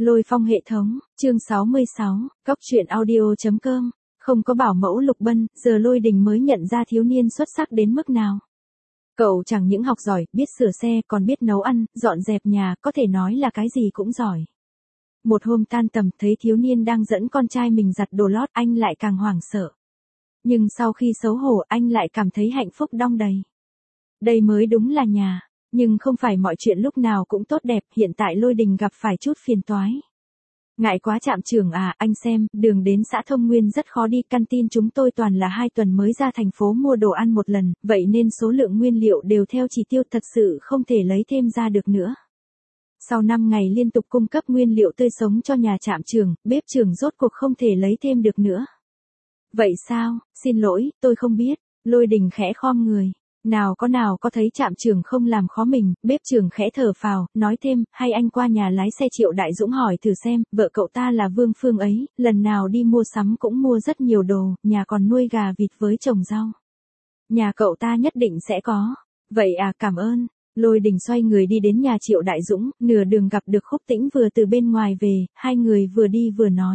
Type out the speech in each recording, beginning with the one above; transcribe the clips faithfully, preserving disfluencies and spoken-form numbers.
Lôi phong hệ thống, chương sáu mươi sáu, cóc truyện audio chấm com. Không có bảo mẫu Lục Bân, giờ Lôi Đình mới nhận ra thiếu niên xuất sắc đến mức nào. Cậu chẳng những học giỏi, biết sửa xe, còn biết nấu ăn, dọn dẹp nhà, có thể nói là cái gì cũng giỏi. Một hôm tan tầm, thấy thiếu niên đang dẫn con trai mình giặt đồ lót, anh lại càng hoảng sợ. Nhưng sau khi xấu hổ, anh lại cảm thấy hạnh phúc đong đầy. Đây mới đúng là nhà. Nhưng không phải mọi chuyện lúc nào cũng tốt đẹp, hiện tại Lôi Đình gặp phải chút phiền toái. Ngại quá trạm trưởng à, anh xem, đường đến xã Thông Nguyên rất khó đi, căn tin chúng tôi toàn là hai tuần mới ra thành phố mua đồ ăn một lần, vậy nên số lượng nguyên liệu đều theo chỉ tiêu, thật sự không thể lấy thêm ra được nữa. Sau năm ngày liên tục cung cấp nguyên liệu tươi sống cho nhà trạm trưởng, bếp trưởng rốt cuộc không thể lấy thêm được nữa. Vậy sao, xin lỗi, tôi không biết. Lôi Đình khẽ khom người. Nào có nào có thấy trạm trưởng không làm khó mình, bếp trưởng khẽ thở phào, nói thêm, hay anh qua nhà lái xe Triệu Đại Dũng hỏi thử xem, vợ cậu ta là Vương Phương ấy, lần nào đi mua sắm cũng mua rất nhiều đồ, nhà còn nuôi gà vịt với trồng rau. Nhà cậu ta nhất định sẽ có. Vậy à, cảm ơn. Lôi Đình xoay người đi đến nhà Triệu Đại Dũng, nửa đường gặp được Khúc Tĩnh vừa từ bên ngoài về, hai người vừa đi vừa nói.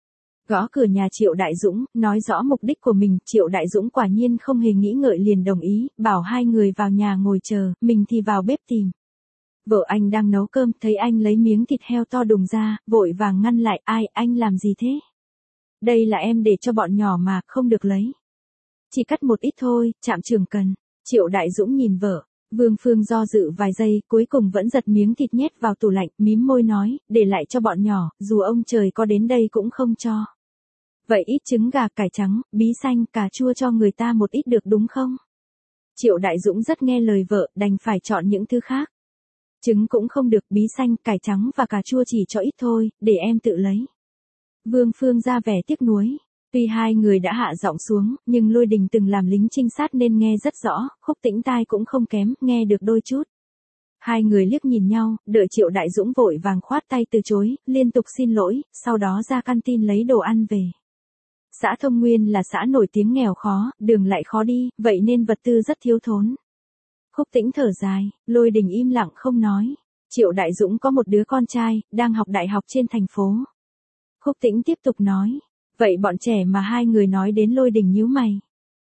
Gõ cửa nhà Triệu Đại Dũng, nói rõ mục đích của mình, Triệu Đại Dũng quả nhiên không hề nghĩ ngợi liền đồng ý, bảo hai người vào nhà ngồi chờ, mình thì vào bếp tìm. Vợ anh đang nấu cơm, thấy anh lấy miếng thịt heo to đùng ra, vội vàng ngăn lại, ai, anh làm gì thế? Đây là em để cho bọn nhỏ mà, không được lấy. Chỉ cắt một ít thôi, trạm trưởng cần. Triệu Đại Dũng nhìn vợ, Vương Phương do dự vài giây, cuối cùng vẫn giật miếng thịt nhét vào tủ lạnh, mím môi nói, để lại cho bọn nhỏ, dù ông trời có đến đây cũng không cho. Vậy ít trứng gà, cải trắng, bí xanh, cà chua cho người ta một ít được đúng không? Triệu Đại Dũng rất nghe lời vợ, đành phải chọn những thứ khác. Trứng cũng không được, bí xanh, cải trắng và cà chua chỉ cho ít thôi, để em tự lấy. Vương Phương ra vẻ tiếc nuối. Tuy hai người đã hạ giọng xuống, nhưng Lôi Đình từng làm lính trinh sát nên nghe rất rõ, Khúc Tĩnh tai cũng không kém, nghe được đôi chút. Hai người liếc nhìn nhau, đợi Triệu Đại Dũng vội vàng khoát tay từ chối, liên tục xin lỗi, sau đó ra căn tin lấy đồ ăn về. Xã Thông Nguyên là xã nổi tiếng nghèo khó, đường lại khó đi, vậy nên vật tư rất thiếu thốn. Khúc Tĩnh thở dài, Lôi Đình im lặng không nói. Triệu Đại Dũng có một đứa con trai, đang học đại học trên thành phố. Khúc Tĩnh tiếp tục nói, vậy bọn trẻ mà hai người nói đến, Lôi Đình nhíu mày.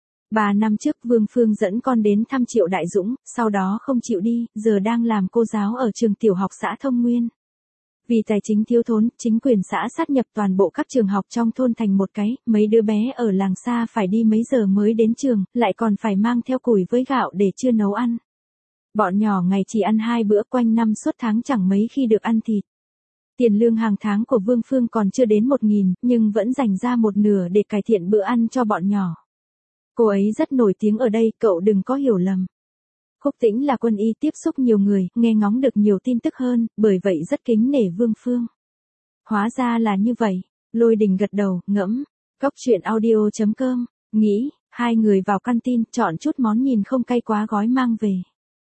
Ba năm trước Vương Phương dẫn con đến thăm Triệu Đại Dũng, sau đó không chịu đi, giờ đang làm cô giáo ở trường tiểu học xã Thông Nguyên. Vì tài chính thiếu thốn, chính quyền xã sát nhập toàn bộ các trường học trong thôn thành một cái, mấy đứa bé ở làng xa phải đi mấy giờ mới đến trường, lại còn phải mang theo củi với gạo để chưa nấu ăn. Bọn nhỏ ngày chỉ ăn hai bữa, quanh năm suốt tháng chẳng mấy khi được ăn thịt. Tiền lương hàng tháng của Vương Phương còn chưa đến một nghìn, nhưng vẫn dành ra một nửa để cải thiện bữa ăn cho bọn nhỏ. Cô ấy rất nổi tiếng ở đây, cậu đừng có hiểu lầm. Khúc Tĩnh là quân y, tiếp xúc nhiều người, nghe ngóng được nhiều tin tức hơn, bởi vậy rất kính nể Vương Phương. Hóa ra là như vậy. Lôi Đình gật đầu, ngẫm. Cóc truyện audio chấm com, nghĩ, hai người vào căn tin, chọn chút món nhìn không cay quá gói mang về.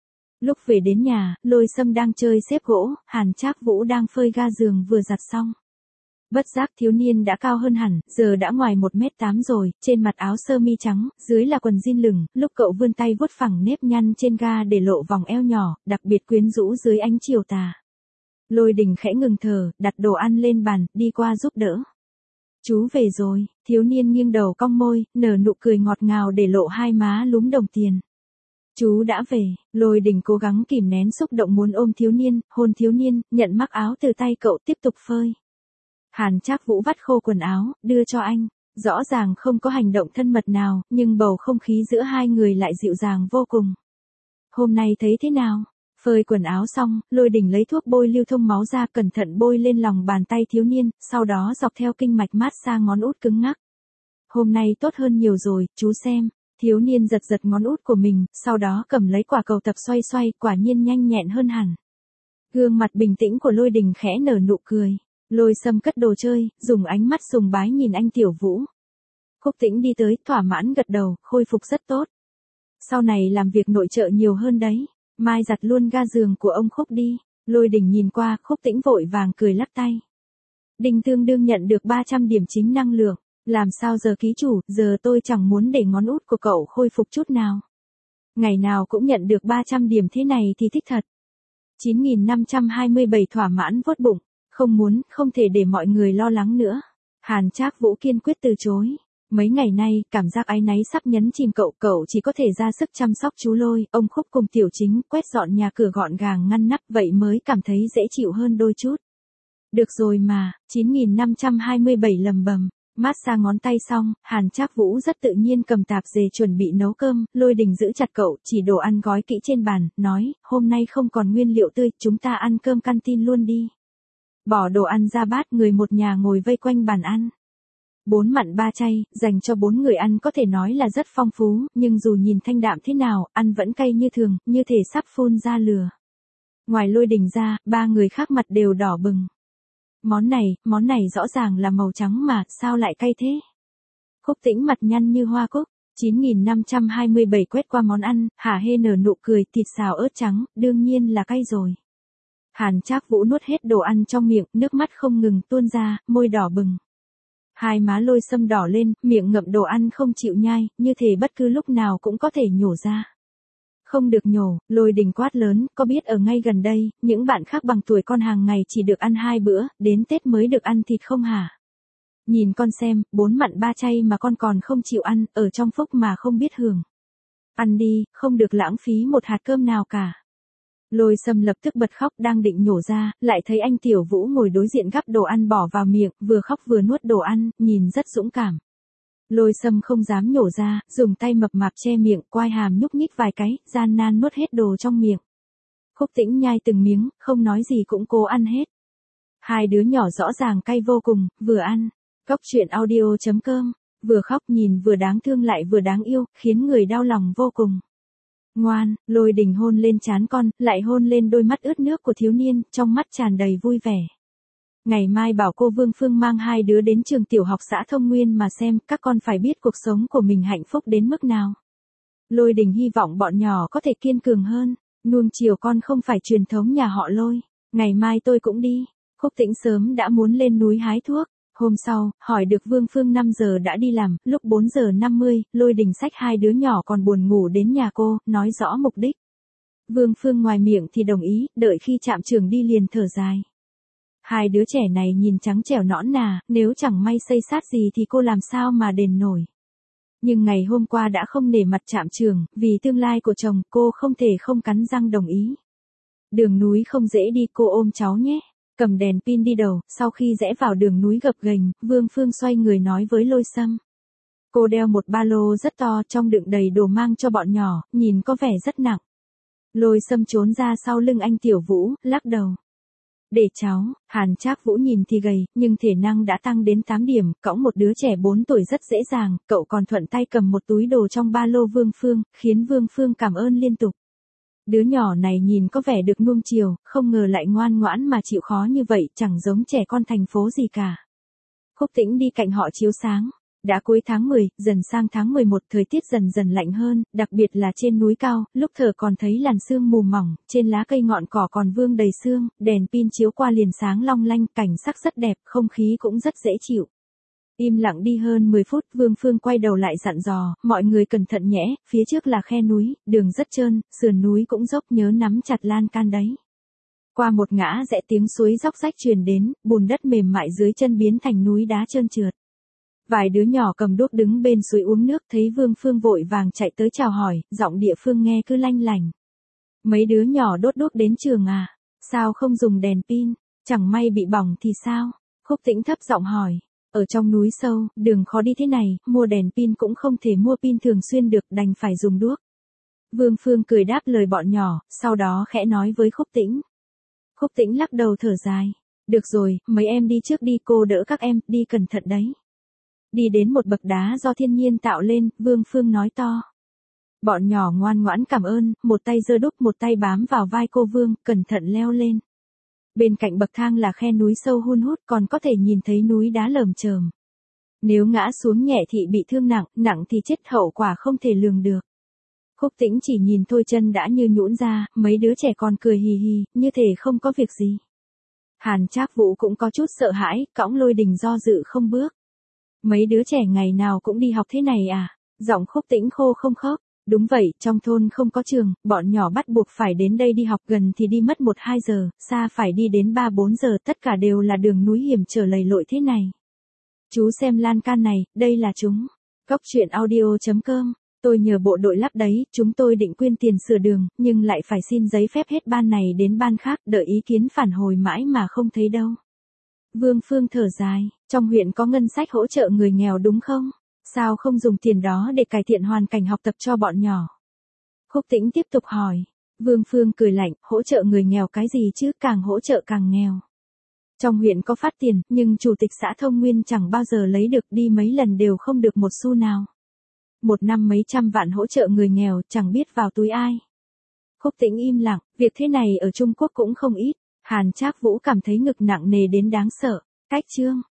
Lúc về đến nhà, Lôi Sâm đang chơi xếp gỗ, Hàn Trác Vũ đang phơi ga giường vừa giặt xong. Bất giác thiếu niên đã cao hơn hẳn, giờ đã ngoài một mét tám rồi, trên mặt áo sơ mi trắng, dưới là quần jean lửng, lúc cậu vươn tay vuốt phẳng nếp nhăn trên ga để lộ vòng eo nhỏ, đặc biệt quyến rũ dưới ánh chiều tà. Lôi Đình khẽ ngừng thở, đặt đồ ăn lên bàn, đi qua giúp đỡ. Chú về rồi, thiếu niên nghiêng đầu cong môi, nở nụ cười ngọt ngào để lộ hai má lúm đồng tiền. Chú đã về, Lôi Đình cố gắng kìm nén xúc động muốn ôm thiếu niên, hôn thiếu niên, nhận mắc áo từ tay cậu tiếp tục phơi. Hàn Trác Vũ vắt khô quần áo, đưa cho anh. Rõ ràng không có hành động thân mật nào, nhưng bầu không khí giữa hai người lại dịu dàng vô cùng. Hôm nay thấy thế nào? Phơi quần áo xong, Lôi Đình lấy thuốc bôi lưu thông máu ra, cẩn thận bôi lên lòng bàn tay thiếu niên, sau đó dọc theo kinh mạch mát xa ngón út cứng ngắc. Hôm nay tốt hơn nhiều rồi, chú xem. Thiếu niên giật giật ngón út của mình, sau đó cầm lấy quả cầu tập xoay xoay, quả nhiên nhanh nhẹn hơn hẳn. Gương mặt bình tĩnh của Lôi Đình khẽ nở nụ cười. Lôi Sâm cất đồ chơi, dùng ánh mắt sùng bái nhìn anh Tiểu Vũ. Khúc Tĩnh đi tới, thỏa mãn gật đầu, khôi phục rất tốt. Sau này làm việc nội trợ nhiều hơn đấy, mai giặt luôn ga giường của ông Khúc đi. Lôi Đình nhìn qua, Khúc Tĩnh vội vàng cười lắc tay. Đình tương đương nhận được ba trăm điểm chính năng lượng, làm sao giờ ký chủ, giờ tôi chẳng muốn để ngón út của cậu khôi phục chút nào. Ngày nào cũng nhận được ba trăm điểm thế này thì thích thật. chín nghìn năm trăm hai mươi bảy thỏa mãn vuốt bụng. Không muốn, không thể để mọi người lo lắng nữa. Hàn Trác Vũ kiên quyết từ chối. Mấy ngày nay, cảm giác áy náy sắp nhấn chìm cậu, cậu chỉ có thể ra sức chăm sóc chú Lôi, ông Khúc cùng Tiểu Chính, quét dọn nhà cửa gọn gàng ngăn nắp, vậy mới cảm thấy dễ chịu hơn đôi chút. Được rồi mà, chín nghìn năm trăm hai mươi bảy lầm bầm. Mát xa ngón tay xong, Hàn Trác Vũ rất tự nhiên cầm tạp dề chuẩn bị nấu cơm, Lôi Đình giữ chặt cậu, chỉ đồ ăn gói kỹ trên bàn, nói, hôm nay không còn nguyên liệu tươi, chúng ta ăn cơm canteen luôn đi. Bỏ đồ ăn ra bát, người một nhà ngồi vây quanh bàn ăn. Bốn mặn ba chay, dành cho bốn người ăn có thể nói là rất phong phú, nhưng dù nhìn thanh đạm thế nào, ăn vẫn cay như thường, như thể sắp phun ra lửa. Ngoài Lôi Đình ra, ba người khác mặt đều đỏ bừng. Món này, món này rõ ràng là màu trắng mà, sao lại cay thế? Khúc Tĩnh mặt nhăn như hoa cúc, chín nghìn năm trăm hai mươi bảy quét qua món ăn, hả hê nở nụ cười, thịt xào ớt trắng, đương nhiên là cay rồi. Hàn Trác Vũ nuốt hết đồ ăn trong miệng, nước mắt không ngừng tuôn ra, môi đỏ bừng. Hai má Lôi Sâm đỏ lên, miệng ngậm đồ ăn không chịu nhai, như thể bất cứ lúc nào cũng có thể nhổ ra. Không được nhổ, Lôi Đình quát lớn, có biết ở ngay gần đây, những bạn khác bằng tuổi con hàng ngày chỉ được ăn hai bữa, đến Tết mới được ăn thịt không hả? Nhìn con xem, bốn mặn ba chay mà con còn không chịu ăn, ở trong phúc mà không biết hưởng. Ăn đi, không được lãng phí một hạt cơm nào cả. Lôi Sâm lập tức bật khóc, đang định nhổ ra, lại thấy anh Tiểu Vũ ngồi đối diện gắp đồ ăn bỏ vào miệng, vừa khóc vừa nuốt đồ ăn, nhìn rất dũng cảm. Lôi Sâm không dám nhổ ra, dùng tay mập mạp che miệng, quai hàm nhúc nhích vài cái, gian nan nuốt hết đồ trong miệng. Khúc Tĩnh nhai từng miếng, không nói gì cũng cố ăn hết. Hai đứa nhỏ rõ ràng cay vô cùng, vừa ăn. Góc truyện audio chấm com, vừa khóc nhìn vừa đáng thương lại vừa đáng yêu, khiến người đau lòng vô cùng. Ngoan, Lôi Đình hôn lên trán con, lại hôn lên đôi mắt ướt nước của thiếu niên, trong mắt tràn đầy vui vẻ. Ngày mai bảo cô Vương Phương mang hai đứa đến trường tiểu học xã Thông Nguyên mà xem, các con phải biết cuộc sống của mình hạnh phúc đến mức nào. Lôi Đình hy vọng bọn nhỏ có thể kiên cường hơn, nuông chiều con không phải truyền thống nhà họ Lôi. Ngày mai tôi cũng đi. Khúc Tĩnh sớm đã muốn lên núi hái thuốc. Hôm sau, hỏi được Vương Phương năm giờ đã đi làm, lúc bốn giờ năm mươi, Lôi Đình xách hai đứa nhỏ còn buồn ngủ đến nhà cô, nói rõ mục đích. Vương Phương ngoài miệng thì đồng ý, đợi khi chạm trường đi liền thở dài. Hai đứa trẻ này nhìn trắng trẻo nõn nà, nếu chẳng may xây sát gì thì cô làm sao mà đền nổi. Nhưng ngày hôm qua đã không nể mặt chạm trường, vì tương lai của chồng, cô không thể không cắn răng đồng ý. Đường núi không dễ đi, cô ôm cháu nhé. Cầm đèn pin đi đầu, sau khi rẽ vào đường núi gập ghềnh, Vương Phương xoay người nói với Lôi Sâm. Cô đeo một ba lô rất to, trong đựng đầy đồ mang cho bọn nhỏ, nhìn có vẻ rất nặng. Lôi Sâm trốn ra sau lưng anh Tiểu Vũ, lắc đầu. Để cháu, Hàn Trác Vũ nhìn thì gầy, nhưng thể năng đã tăng đến tám điểm, cõng một đứa trẻ bốn tuổi rất dễ dàng, cậu còn thuận tay cầm một túi đồ trong ba lô Vương Phương, khiến Vương Phương cảm ơn liên tục. Đứa nhỏ này nhìn có vẻ được nuông chiều, không ngờ lại ngoan ngoãn mà chịu khó như vậy, chẳng giống trẻ con thành phố gì cả. Khúc Tĩnh đi cạnh họ chiếu sáng. Đã cuối tháng mười, dần sang tháng mười một, thời tiết dần dần lạnh hơn, đặc biệt là trên núi cao, lúc thở còn thấy làn sương mù mỏng, trên lá cây ngọn cỏ còn vương đầy sương, đèn pin chiếu qua liền sáng long lanh, cảnh sắc rất đẹp, không khí cũng rất dễ chịu. Im lặng đi hơn mười phút, Vương Phương quay đầu lại dặn dò, mọi người cẩn thận nhé, phía trước là khe núi, đường rất trơn, sườn núi cũng dốc, nhớ nắm chặt lan can đấy. Qua một ngã rẽ tiếng suối róc rách truyền đến, bùn đất mềm mại dưới chân biến thành núi đá trơn trượt. Vài đứa nhỏ cầm đuốc đứng bên suối uống nước, thấy Vương Phương vội vàng chạy tới chào hỏi, giọng địa phương nghe cứ lanh lành. Mấy đứa nhỏ đốt đuốc đến trường à? Sao không dùng đèn pin? Chẳng may bị bỏng thì sao? Khúc Tĩnh thấp giọng hỏi. Ở trong núi sâu, đường khó đi thế này, mua đèn pin cũng không thể mua pin thường xuyên được, đành phải dùng đuốc. Vương Phương cười đáp lời bọn nhỏ, sau đó khẽ nói với Khúc Tĩnh. Khúc Tĩnh lắc đầu thở dài. Được rồi, mấy em đi trước đi, cô đỡ các em, đi cẩn thận đấy. Đi đến một bậc đá do thiên nhiên tạo lên, Vương Phương nói to. Bọn nhỏ ngoan ngoãn cảm ơn, một tay giơ đúc một tay bám vào vai cô Vương, cẩn thận leo lên. Bên cạnh bậc thang là khe núi sâu hun hút, còn có thể nhìn thấy núi đá lởm chởm. Nếu ngã xuống nhẹ thì bị thương nặng, nặng thì chết, hậu quả không thể lường được. Khúc Tĩnh chỉ nhìn thôi chân đã như nhũn ra, mấy đứa trẻ còn cười hì hì, như thể không có việc gì. Hàn Trác Vũ cũng có chút sợ hãi, cõng Lôi Đình do dự không bước. Mấy đứa trẻ ngày nào cũng đi học thế này à? Giọng Khúc Tĩnh khô không khớp. Đúng vậy, trong thôn không có trường, bọn nhỏ bắt buộc phải đến đây đi học, gần thì đi mất một hai giờ, xa phải đi đến ba bốn giờ, tất cả đều là đường núi hiểm trở lầy lội thế này. Chú xem lan can này, đây là chúng. Góc chuyện audio chấm com. Tôi nhờ bộ đội lắp đấy, chúng tôi định quyên tiền sửa đường, nhưng lại phải xin giấy phép hết ban này đến ban khác, đợi ý kiến phản hồi mãi mà không thấy đâu. Vương Phương thở dài, trong huyện có ngân sách hỗ trợ người nghèo đúng không? Sao không dùng tiền đó để cải thiện hoàn cảnh học tập cho bọn nhỏ? Khúc Tĩnh tiếp tục hỏi. Vương Phương cười lạnh, hỗ trợ người nghèo cái gì chứ, càng hỗ trợ càng nghèo. Trong huyện có phát tiền, nhưng chủ tịch xã Thông Nguyên chẳng bao giờ lấy được, đi mấy lần đều không được một xu nào. Một năm mấy trăm vạn hỗ trợ người nghèo, chẳng biết vào túi ai. Khúc Tĩnh im lặng, việc thế này ở Trung Quốc cũng không ít. Hàn Trác Vũ cảm thấy ngực nặng nề đến đáng sợ. Cách chương